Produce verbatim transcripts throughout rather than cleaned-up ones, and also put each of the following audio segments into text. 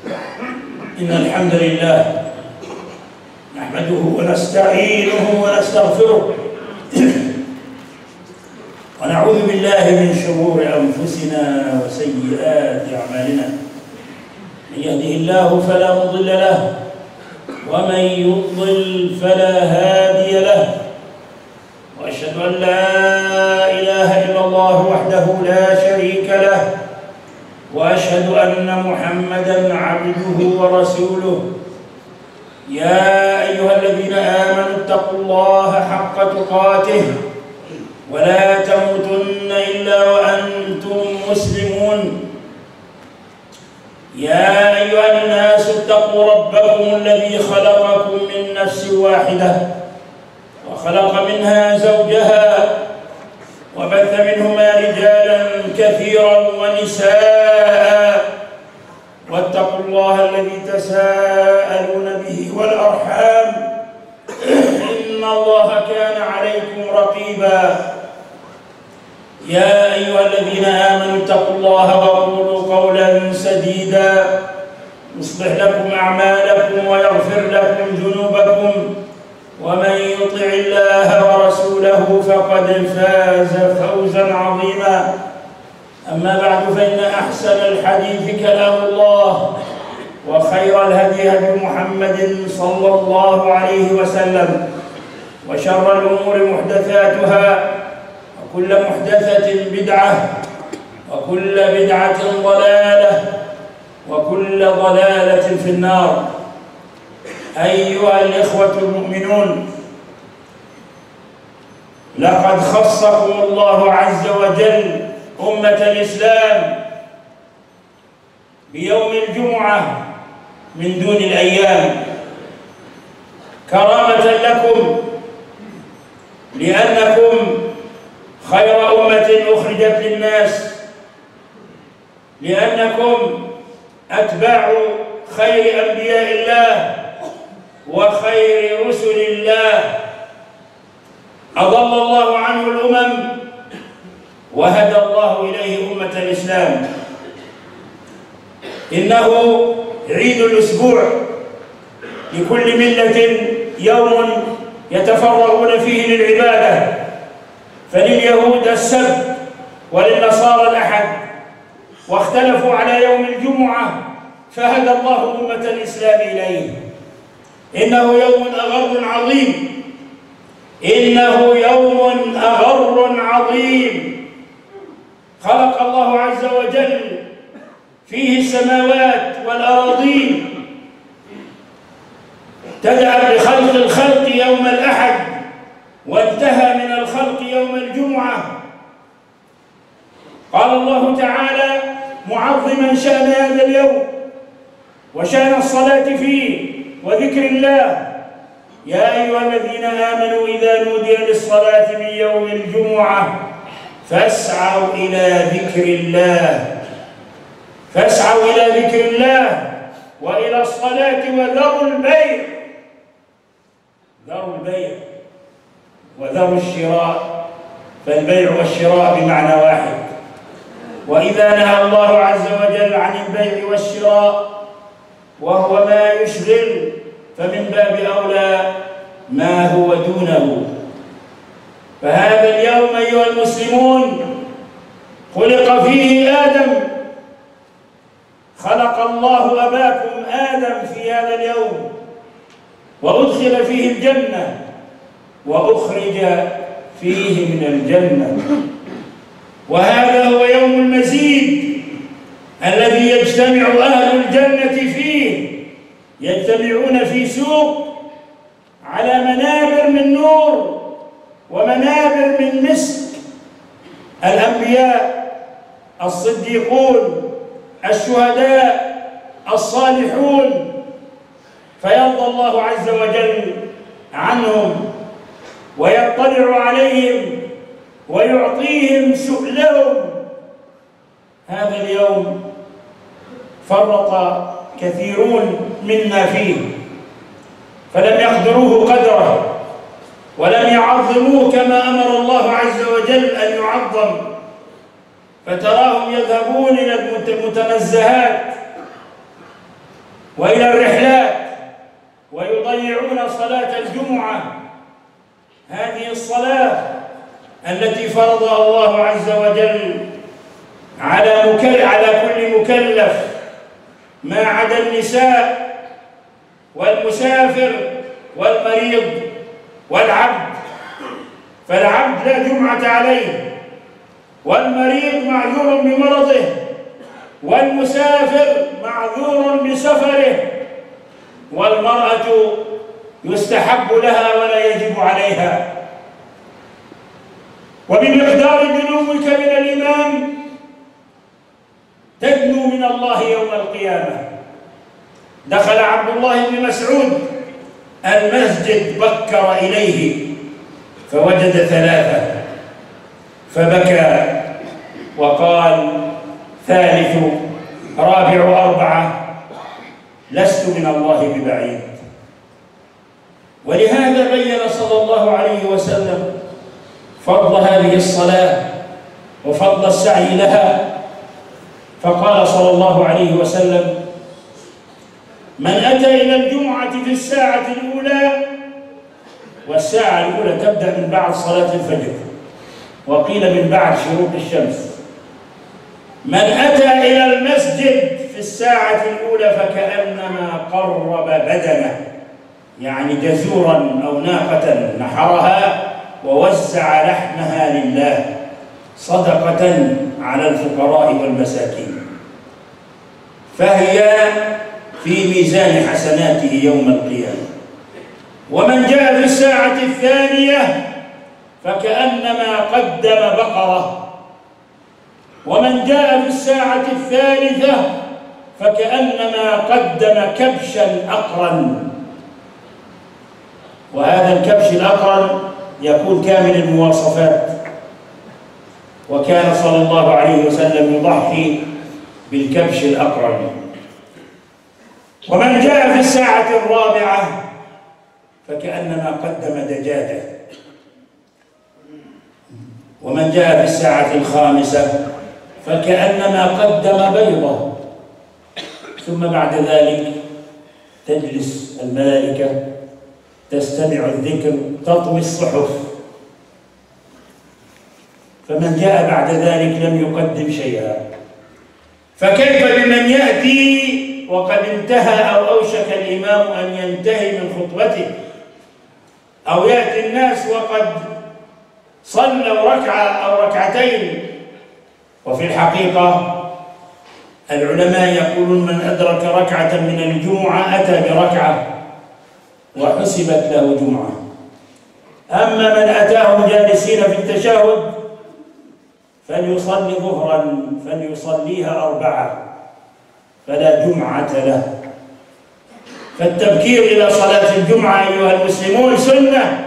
إن الحمد لله نحمده ونستعينه ونستغفره ونعوذ بالله من شرور أنفسنا وسيئات أعمالنا. من يهده الله فلا مضل له ومن يضلل فلا هادي له، وأشهد أن لا إله إلا الله وحده لا شريك له، وأشهد أن محمدًا عبده ورسوله. يا أيها الذين آمنوا اتقوا الله حق تقاته ولا تموتن إلا وأنتم مسلمون. يا أيها الناس اتقوا ربكم الذي خلقكم من نفس واحدة وخلق منها زوجها وبث منهما رجالا كثيرا ونساء، واتقوا الله الذي تساءلون به والأرحام إن الله كان عليكم رقيبا. يا أيها الذين آمنوا اتقوا الله وقولوا قولا سديدا يصلح لكم أعمالكم ويغفر لكم ذنوبكم، ومن يطع الله ورسوله فقد فاز فوزا عظيما. أما بعد، فإن أحسن الحديث كلام الله، وخير الهدي هدي محمد صلى الله عليه وسلم، وشر الأمور محدثاتها، وكل محدثة بدعة، وكل بدعة ضلالة، وكل ضلالة في النار. أيها الإخوة المؤمنون، لقد خصكم الله عز وجل أمة الإسلام بيوم الجمعة من دون الأيام كرامة لكم، لأنكم خير أمة أخرجت للناس، لأنكم أتباع خير أنبياء الله وخير رسل الله. أضل الله عنه الأمم وهدى الله إليه أمة الإسلام. إنه عيد الأسبوع، لكل ملة يوم يتفرغون فيه للعبادة، فلليهود السبت وللنصارى الأحد، واختلفوا على يوم الجمعة فهدى الله أمة الإسلام إليه. إنه يوم أغر عظيم، إنه يوم أغر عظيم خلق الله عز وجل فيه السماوات والأراضين، ابتدأ بخلق الخلق يوم الأحد وانتهى من الخلق يوم الجمعة. قال الله تعالى معظما شأن هذا اليوم وشأن الصلاة فيه وذكر الله: يا أيها الذين آمنوا إذا نودي للصلاة من يوم الجمعة فاسعوا إلى ذكر الله فاسعوا إلى ذكر الله وإلى الصلاة وذروا البيع ذروا البيع وذروا الشراء، فالبيع والشراء بمعنى واحد. وإذا نهى الله عز وجل عن البيع والشراء وهو ما يشغل، فمن باب أولى ما هو دونه. فهذا اليوم أيها المسلمون خلق فيه آدم، خلق الله أباكم آدم في هذا اليوم، وأدخل فيه الجنة وأخرج فيه من الجنة. وهذا هو يوم المزيد الذي يجتمع أهل الجنة فيه، يجتمعون في سوق على منابر من نور ومنابر من مسك، الأنبياء، الصديقون، الشهداء، الصالحون، فيرضى الله عز وجل عنهم ويطلع عليهم ويعطيهم سؤلهم. هذا اليوم فرط كثيرون منا فيه، فلم يقدروه قدره ولم يعظموه كما أمر الله عز وجل أن يعظم، فتراهم يذهبون إلى المتنزهات وإلى الرحلات ويضيعون صلاة الجمعة، هذه الصلاة التي فرضها الله عز وجل على مكل على كل مكلف ما عدا النساء والمسافر والمريض والعبد، فالعبد لا جمعة عليه، والمريض معذور بمرضه، والمسافر معذور بسفره، والمرأة يستحب لها ولا يجب عليها. وبمقدار دنوك من الإمام تدنو من الله يوم القيامة. دخل عبد الله بن مسعود المسجد بكر إليه فوجد ثلاثة فبكى وقال: ثالث رابع أربعة لست من الله ببعيد. ولهذا بين صلى الله عليه وسلم فضل هذه الصلاة وفضل السعي لها، فقال صلى الله عليه وسلم: من أتى إلى الجمعة في الساعة الأولى، والساعة الأولى تبدأ من بعد صلاة الفجر، وقيل من بعد شروق الشمس. من أتى إلى المسجد في الساعة الأولى فكأنما قرب بدنه، يعني جزورا أو ناقة نحرها ووزع لحمها لله صدقة على الفقراء والمساكين، فهي في ميزان حسناته يوم القيامة. ومن جاء في الساعة الثانية فكأنما قدم بقرة، ومن جاء في الساعة الثالثة فكأنما قدم كبشا أقرا. وهذا الكبش الأقرن يكون كامل المواصفات، وكان صلى الله عليه وسلم يضحي بالكبش الأقرن. ومن جاء في الساعة الرابعة فكأنما قدم دجاجة، ومن جاء في الساعة الخامسة فكأنما قدم بيضة. ثم بعد ذلك تجلس الملائكة تستمع الذكر تطوي الصحف، فمن جاء بعد ذلك لم يقدم شيئا. فكيف بمن يأتي وقد انتهى أو أوشك الإمام أن ينتهي من خطبته، أو يأتي الناس وقد صلوا ركعة أو ركعتين؟ وفي الحقيقة العلماء يقولون من أدرك ركعة من الجمعة أتى بركعة وحسبت له جمعة. أما من أتاهم جالسين في التشهد فليصلي ظهرا فليصليها أربعة فلا جمعة له. فالتبكير إلى صلاة الجمعة أيها المسلمون سنة،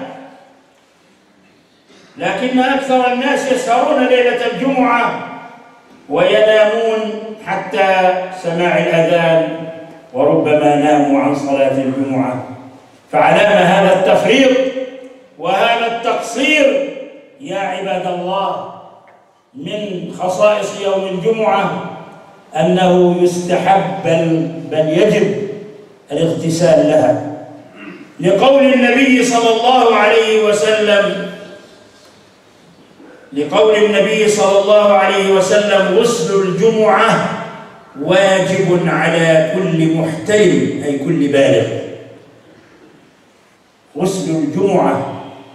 لكن أكثر الناس يسهرون ليلة الجمعة وينامون حتى سماع الأذان، وربما ناموا عن صلاة الجمعة. فعلام هذا التفريط وهذا التقصير يا عباد الله. من خصائص يوم الجمعة أنه يستحب بل, بل يجب الاغتسال لها، لقول النبي صلى الله عليه وسلم لقول النبي صلى الله عليه وسلم: غسل الجمعة واجب على كل محتلم، أي كل بالغ. غسل الجمعة،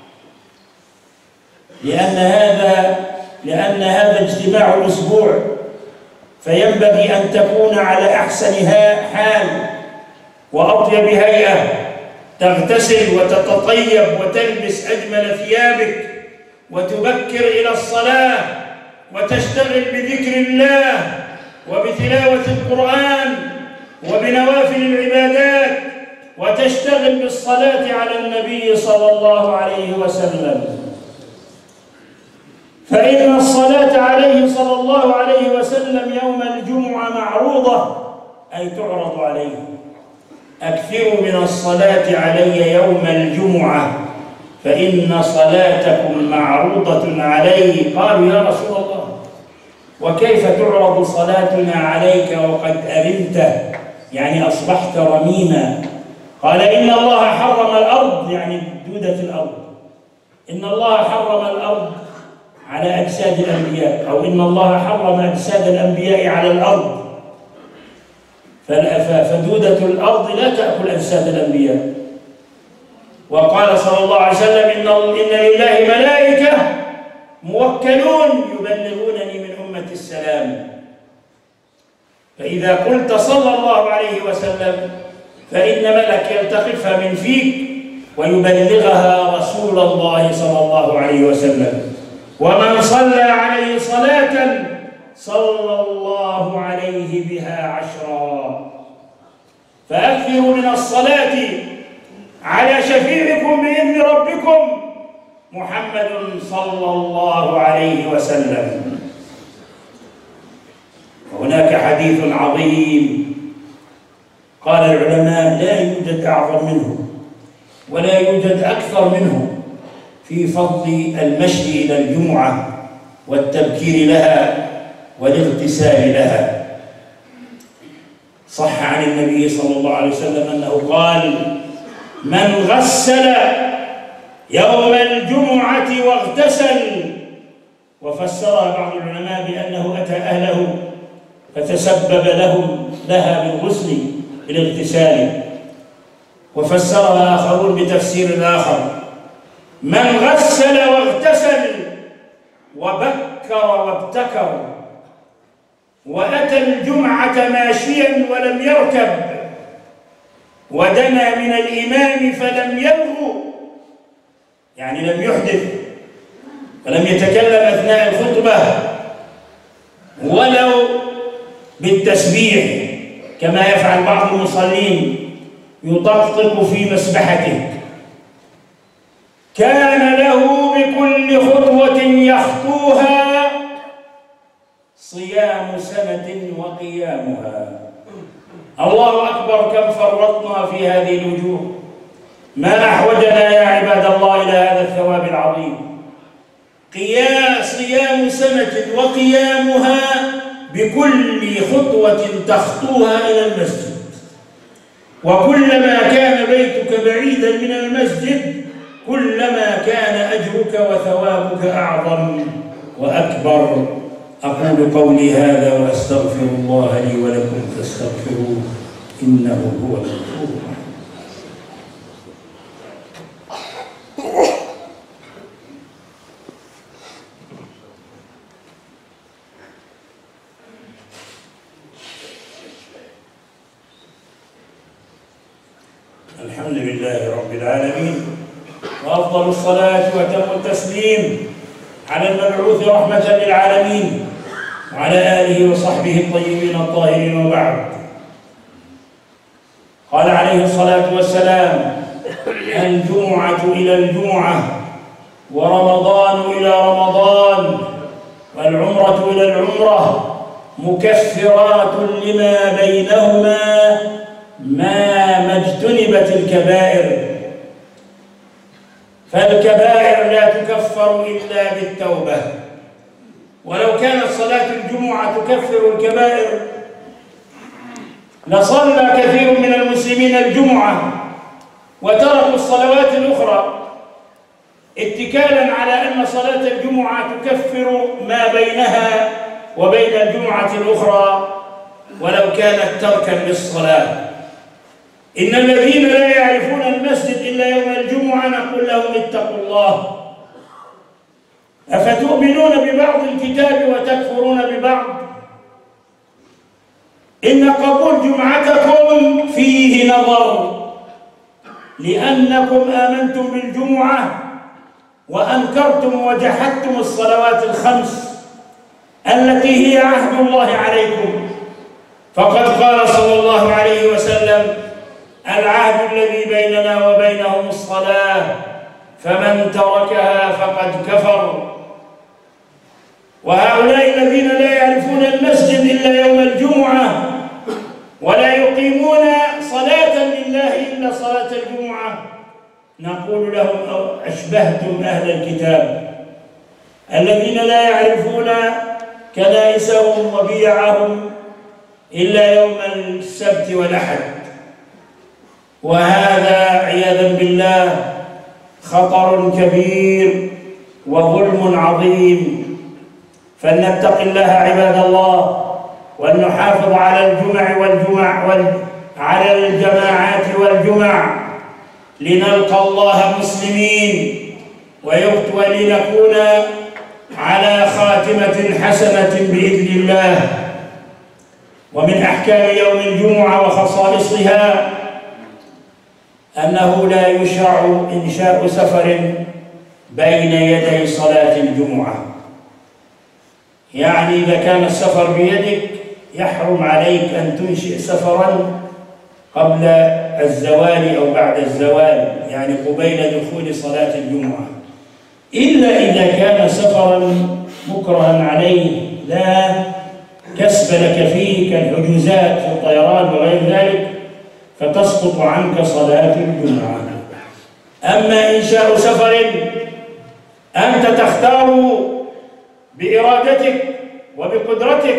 لأن هذا لأن هذا اجتماع الأسبوع، فينبغي أن تكون على أحسن حال وأطيب هيئة، تغتسل وتتطيب وتلبس أجمل ثيابك وتبكر إلى الصلاة وتشتغل بذكر الله وبتلاوة القرآن وبنوافل العبادات، وتشتغل بالصلاة على النبي صلى الله عليه وسلم. فإن الصلاة عليه صلى الله عليه وسلم يوم الجمعة معروضة، أي تعرض عليه. أكثروا من الصلاة علي يوم الجمعة فإن صلاتكم معروضة علي. قالوا: يا رسول الله، وكيف تعرض صلاتنا عليك وقد أذنت يعني أصبحت رميما. قال إن الله حرم الأرض، يعني دودة الأرض، إن الله حرم الأرض على أجساد الأنبياء، أو إن الله حرم أجساد الأنبياء على الأرض، فدودة الأرض لا تأكل أجساد الأنبياء. وقال صلى الله عليه وسلم إن, إن لله ملائكة موكلون يبلغونني من أمة السلام، فإذا قلت صلى الله عليه وسلم فإن ملك يلتقطها من فيك ويبلغها رسول الله صلى الله عليه وسلم. ومن صلى عليه صلاة صلى الله عليه بها عشرا. فأكثروا من الصلاة على شفيعكم بإذن ربكم محمد صلى الله عليه وسلم. وهناك حديث عظيم قال العلماء لا يوجد أعظم منه ولا يوجد أكثر منه في فضل المشي إلى الجمعة والتبكير لها والاغتسال لها. صح عن النبي صلى الله عليه وسلم أنه قال من غسل يوم الجمعة واغتسل، وفسرها بعض العلماء بأنه أتى أهله فتسبب لهم لها بالغسل بالاغتسال، وفسرها آخرون بتفسير آخر من غسل واغتسل وبكر وابتكر وأتى الجمعة ماشيا ولم يركب ودنا من الإمام فلم يلغو، يعني لم يحدث ولم يتكلم أثناء الخطبة ولو بالتسبيح كما يفعل بعض المصلين يطقطق في مسبحته، كان له بكل خطوة يخطوها صيام سنة وقيامها. الله أكبر، كم فرطنا في هذه الوجوه، ما أحوجنا يا عباد الله إلى هذا الثواب العظيم. قيام صيام سنة وقيامها بكل خطوة تخطوها إلى المسجد، وكلما كان بيتك بعيدا من المسجد كلما كان أجرك وثوابك أعظم وأكبر. أقول قولي هذا وأستغفر الله لي ولكم فاستغفروه إنه هو الغفور الرحيم. الحمد لله رب العالمين، وأفضل الصلاة وأتم التسليم على المبعوث رحمة للعالمين وعلى آله وصحبه الطيبين الطاهرين، وبعد. قال عليه الصلاة والسلام الجمعة إلى الجمعة ورمضان إلى رمضان والعمرة إلى العمرة مكفرات لما بينهما ما ما اجتنبت الكبائر، فالكبائر لا تكفر إلا بالتوبة. ولو كانت صلاة الجمعة تكفر الكبائر لصلى كثير من المسلمين الجمعة وتركوا الصلوات الأخرى اتكالا على أن صلاة الجمعة تكفر ما بينها وبين الجمعة الأخرى، ولو كانت تركا للصلاة. إن الذين لا يعرفون المسجد إلا يوم الجمعة نقول لهم اتقوا الله، أفتؤمنون ببعض الكتاب وتكفرون ببعض؟ إن قبول جمعتكم فيه نظر، لأنكم آمنتم بالجمعة وأنكرتم وجحدتم الصلوات الخمس التي هي عهد الله عليكم. فقد قال صلى الله عليه وسلم العهد الذي بيننا وبينهم الصلاة فمن تركها فقد كفر. وهؤلاء الذين لا يعرفون المسجد إلا يوم الجمعة ولا يقيمون صلاة لله إلا صلاة الجمعة نقول لهم أشبهتم أهل الكتاب الذين لا يعرفون كنائسهم وبيعهم إلا يوم السبت والأحد، وهذا عياذا بالله خطر كبير وظلم عظيم. فلنتق الله عباد الله، ولنحافظ على الجمع والجمع وعلى الجماعات والجمع لنلقى الله مسلمين ولنكون على خاتمة حسنة بإذن الله. ومن أحكام يوم الجمعة وخصائصها أنه لا يشرع إنشاء سفر بين يدي صلاة الجمعة، يعني إذا كان السفر بيدك يحرم عليك أن تنشئ سفراً قبل الزوال أو بعد الزوال، يعني قبيل دخول صلاة الجمعة، إلا إذا كان سفراً مكرها عليه لا كسب لك فيه كالحجوزات في الطيران وغير ذلك، فتسقط عنك صلاة الجمعة. أما إنشاء سفر أنت تختار بإرادتك وبقدرتك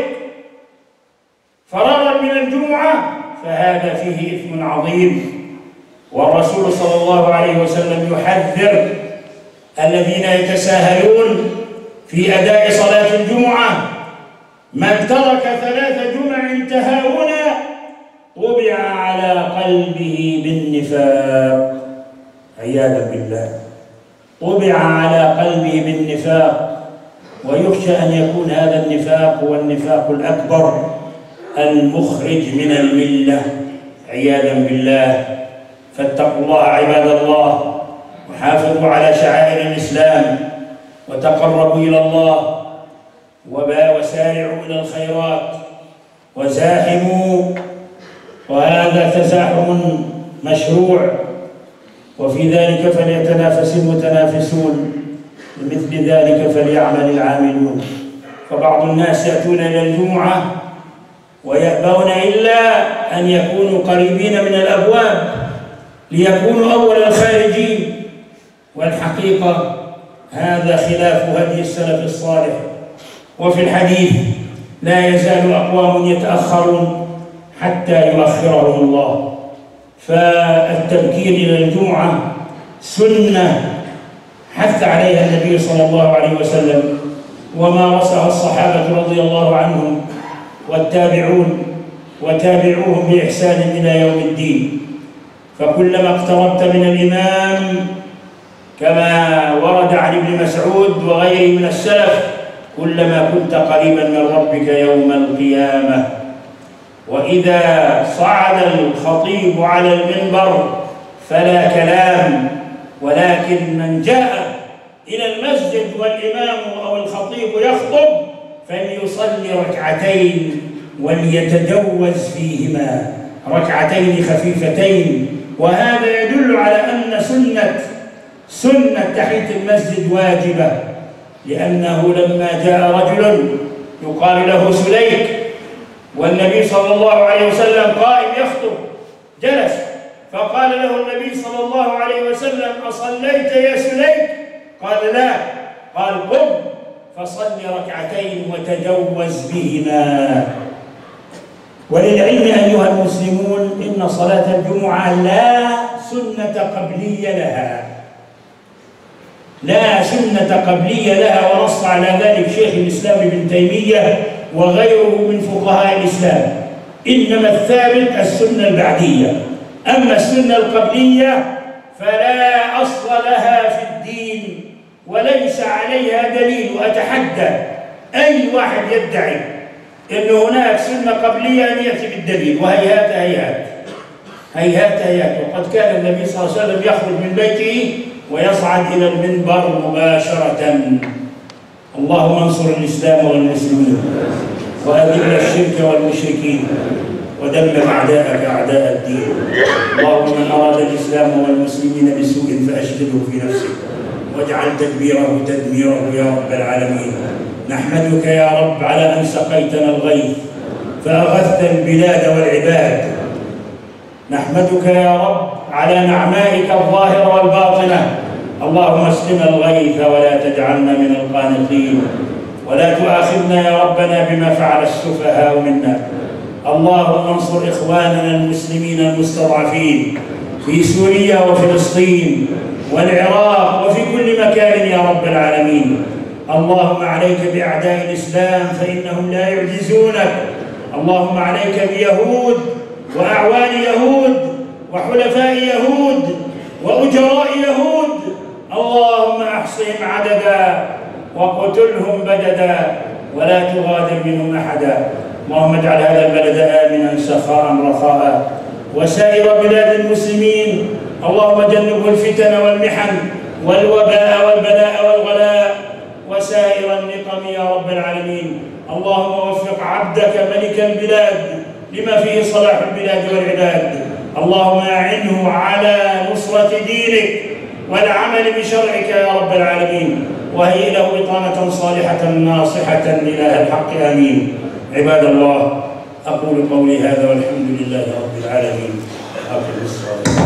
فرارا من الجمعة فهذا فيه إثم عظيم، والرسول صلى الله عليه وسلم يحذر الذين يتساهلون في أداء صلاة الجمعة: من ترك ثلاث جمع تهاونا طبع على قلبه بالنفاق، عياذا بالله، طبع على قلبه بالنفاق. ويخشى أن يكون هذا النفاق هو النفاق الأكبر المخرج من الملة، عياذا بالله. فاتقوا الله عباد الله، وحافظوا على شعائر الإسلام، وتقربوا إلى الله، وسارعوا إلى الخيرات، وزاحموا، وهذا تزاحم مشروع، وفي ذلك فليتنافس المتنافسون، بمثل ذلك فليعمل العاملون. فبعض الناس يأتون إلى الجمعة ويأبون إلا أن يكونوا قريبين من الأبواب ليكونوا أول الخارجين، والحقيقة هذا خلاف هدي السلف الصالح. وفي الحديث: لا يزال أقوام يتأخرون حتى يؤخرهم الله. فالتبكير إلى الجمعة سنة حث عليها النبي صلى الله عليه وسلم، ومارسها الصحابة رضي الله عنهم والتابعون وتابعوهم بإحسان إلى يوم الدين. فكلما اقتربت من الإمام كما ورد عن ابن مسعود وغيره من السلف كلما كنت قريبا من ربك يوم القيامة. وإذا صعد الخطيب على المنبر فلا كلام، ولكن من جاء إلى المسجد والإمام أو الخطيب يخطب فليصلي ركعتين وليتجوز فيهما، ركعتين خفيفتين. وهذا يدل على أن سنة سنة تحية المسجد واجبة، لأنه لما جاء رجل يقال له سليك والنبي صلى الله عليه وسلم قائم يخطب جلس، فقال له النبي صلى الله عليه وسلم: أصليت يا سليك؟ قال: لا. قال: قم فصل ركعتين وتجوز بهما. وللعلم أيها المسلمون إن صلاة الجمعة لا سنة قبلية لها، لا سنة قبلية لها، ونص على ذلك شيخ الإسلام ابن تيمية وغيره من فقهاء الإسلام. إنما الثابت السنة البعدية، أما السنة القبلية فلا أصل لها في الدين وليس عليها دليل. وأتحدى أي واحد يدعي أن هناك سنة قبلية أن يأتي بالدليل، وهيهات هيهات هيهات هيهات. وقد كان النبي صلى الله عليه وسلم يخرج من بيته ويصعد إلى المنبر مباشرة. اللهم انصر الإسلام والمسلمين، وأذل الشرك والمشركين، ودمر أعداءك أعداء الدين. اللهم من أراد الإسلام والمسلمين بسوء فأشغله في نفسه، واجعل تدبيره تدميره يا رب العالمين. نحمدك يا رب على أن سقيتنا الغيث فأغثت البلاد والعباد. نحمدك يا رب على نعمائك الظاهرة والباطنة. اللهم اسقنا الغيث ولا تجعلنا من القانطين، ولا تؤاخذنا يا ربنا بما فعل السفهاء منا. اللهم انصر إخواننا المسلمين المستضعفين في سوريا وفلسطين والعراق وفي كل مكان يا رب العالمين. اللهم عليك بأعداء الإسلام فإنهم لا يعجزونك. اللهم عليك بيهود وأعوان يهود وحلفاء يهود وأجراء يهود. اللهم أحصهم عددا وقتلهم بددا ولا تغادر منهم أحدا. اللهم اجعل هذا البلد آمنا سخاء رخاء وسائر بلاد المسلمين. اللهم جنبه الفتن والمحن والوباء والبلاء والغلاء وسائر النقم يا رب العالمين. اللهم وفق عبدك ملك البلاد لما فيه صلاح البلاد والعباد. اللهم أعنه على نصرة دينك والعمل بشرعك يا رب العالمين، وهيئ له بطانة صالحة ناصحة لإله الحق آمين. عباد الله، أقول قولي هذا والحمد لله رب العالمين. أقم الصلاة.